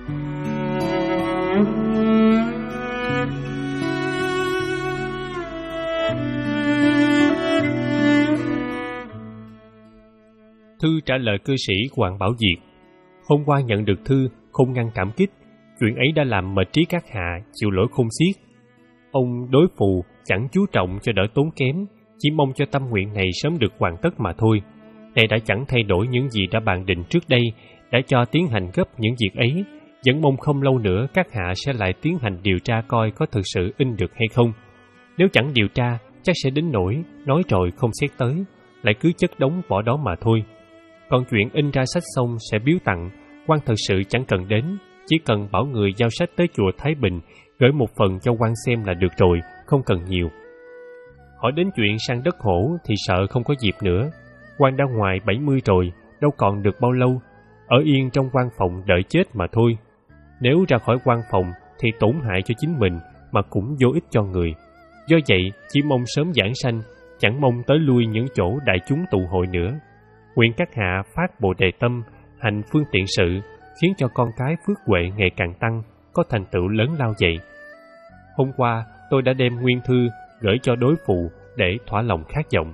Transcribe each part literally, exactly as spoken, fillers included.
Thư trả lời cư sĩ Hoàng Bảo Diệt. Hôm qua nhận được thư, không ngăn cảm kích. Chuyện ấy đã làm mệt trí các hạ, chịu lỗi không xiết. Ông đối phù chẳng chú trọng cho đỡ tốn kém, chỉ mong cho tâm nguyện này sớm được hoàn tất mà thôi. Này đã chẳng thay đổi những gì đã bàn định trước đây, đã cho tiến hành gấp những việc ấy, vẫn mong không lâu nữa các hạ sẽ lại tiến hành điều tra coi có thực sự in được hay không. Nếu chẳng điều tra, chắc sẽ đến nỗi nói rồi không xét tới, lại cứ chất đống bỏ đó mà thôi. Còn chuyện in ra sách xong sẽ biếu tặng, quan thật sự chẳng cần đến, chỉ cần bảo người giao sách tới chùa Thái Bình, gửi một phần cho quan xem là được rồi, không cần nhiều. Hỏi đến chuyện sang đất Hổ thì sợ không có dịp nữa. Quan đã ngoài bảy mươi rồi, đâu còn được bao lâu, ở yên trong quan phòng đợi chết mà thôi. Nếu ra khỏi quan phòng thì tổn hại cho chính mình mà cũng vô ích cho người. Do vậy, chỉ mong sớm giảng sanh, chẳng mong tới lui những chỗ đại chúng tụ hội nữa. Nguyện các hạ phát Bồ Đề tâm, hành phương tiện sự, khiến cho con cái phước huệ ngày càng tăng, có thành tựu lớn lao vậy. Hôm qua, tôi đã đem nguyên thư gửi cho đối phụ để thỏa lòng khát vọng.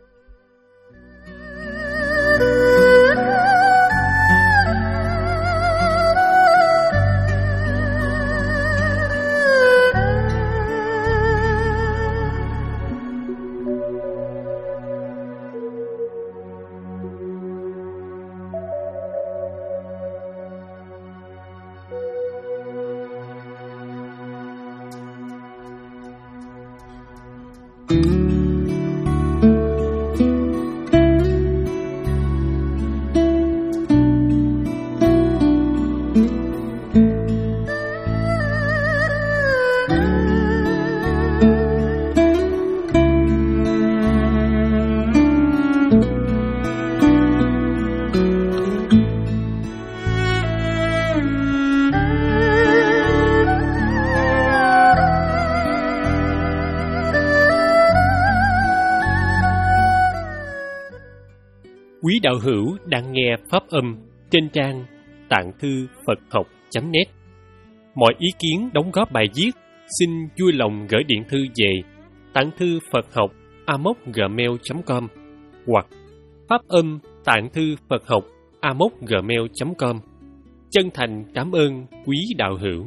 Quý đạo hữu đang nghe pháp âm trên trang tạng thư Phật học chấm net. Mọi ý kiến đóng góp bài viết xin vui lòng gửi điện thư về tạng thư Phật học a m o gmail chấm com hoặc pháp âm tạng thư Phật học a m o gmail chấm com. Chân thành cảm ơn quý đạo hữu.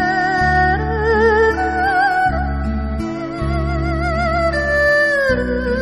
Thank you.